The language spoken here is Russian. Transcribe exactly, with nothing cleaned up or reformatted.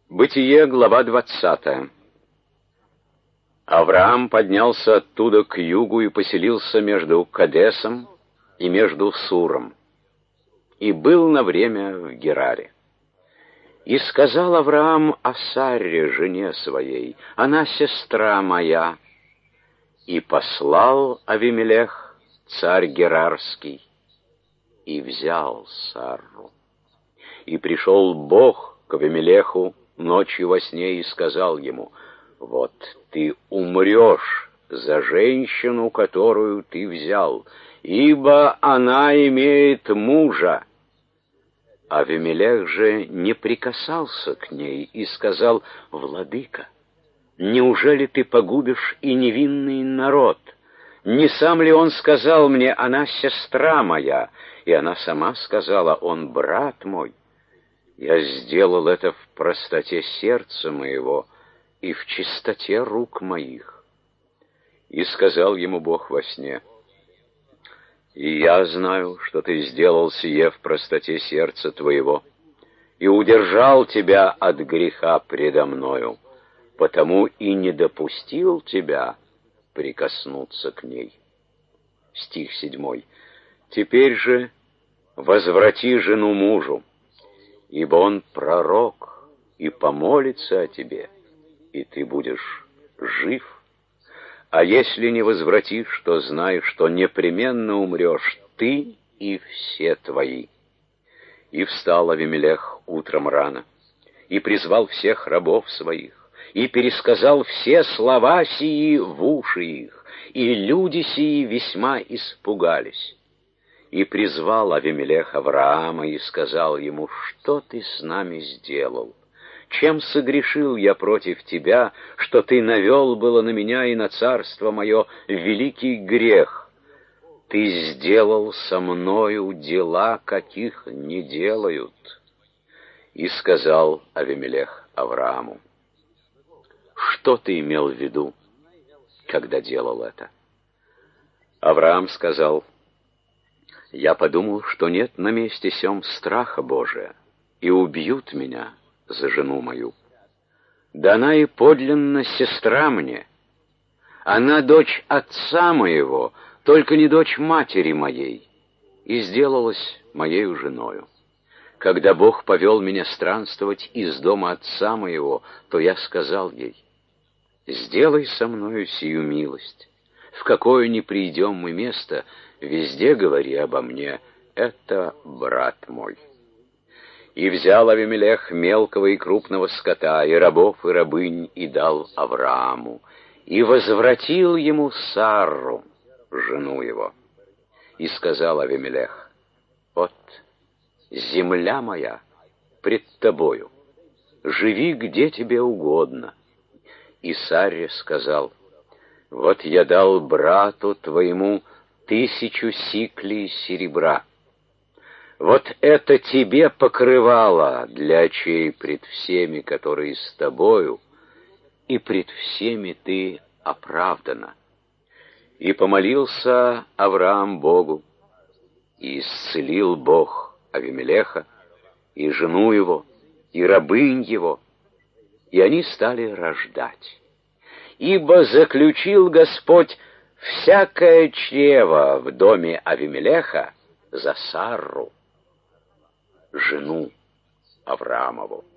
Бытие, глава двадцатая. Авраам поднялся оттуда к югу и поселился между Кадесом и между Суром, и был на время в Гераре. И сказал Авраам о Сарре, жене своей: она сестра моя. И послал Авимелех, царь Герарский, и взял Сарру. И пришел Бог к Авимелеху ночью во сне и сказал ему: вот ты умрешь за женщину, которую ты взял, ибо она имеет мужа. Авимелех же не прикасался к ней и сказал: владыка, неужели ты погубишь и невинный народ? Не сам ли он сказал мне: она сестра моя? И она сама сказала: он брат мой. Я сделал это в простоте сердца моего и в чистоте рук моих. И сказал ему Бог во сне: и я знаю, что ты сделал сие в простоте сердца твоего, и удержал тебя от греха предо мною, потому и не допустил тебя прикоснуться к ней. Стих седьмой. Теперь же возврати жену мужу, ибо он пророк и помолится о тебе, и ты будешь жив. А если не возвратишь, то знай, что непременно умрешь ты и все твои. И встал Авимелех утром рано, и призвал всех рабов своих, и пересказал все слова сии в уши их, и люди сии весьма испугались. И призвал Авимелех Авраама и сказал ему: что ты с нами сделал? Чем согрешил я против тебя, что ты навел было на меня и на царство мое великий грех? Ты сделал со мною дела, каких не делают. И сказал Авимелех Аврааму: что ты имел в виду, когда делал это? Авраам сказал: я подумал, что нет на месте сём страха Божия, и убьют меня за жену мою. Да она и подлинно сестра мне. Она дочь отца моего, только не дочь матери моей, и сделалась моею женою. Когда Бог повел меня странствовать из дома отца моего, то я сказал ей: сделай со мною сию милость. В какое ни придем мы место, везде говори обо мне: это брат мой. И взял Авимелех мелкого и крупного скота, и рабов, и рабынь, и дал Аврааму, и возвратил ему Сарру, жену его. И сказал Авимелех: вот земля моя пред тобою, живи где тебе угодно. И Сарре сказал: вот я дал брату твоему тысячу сиклей серебра. Вот это тебе покрывало для очей пред всеми, которые с тобою, и пред всеми ты оправдана. И помолился Авраам Богу, и исцелил Бог Авимелеха, и жену его, и рабынь его, и они стали рождать. Ибо заключил Господь всякое чрево в доме Авимелеха за Сарру, жену Авраамову.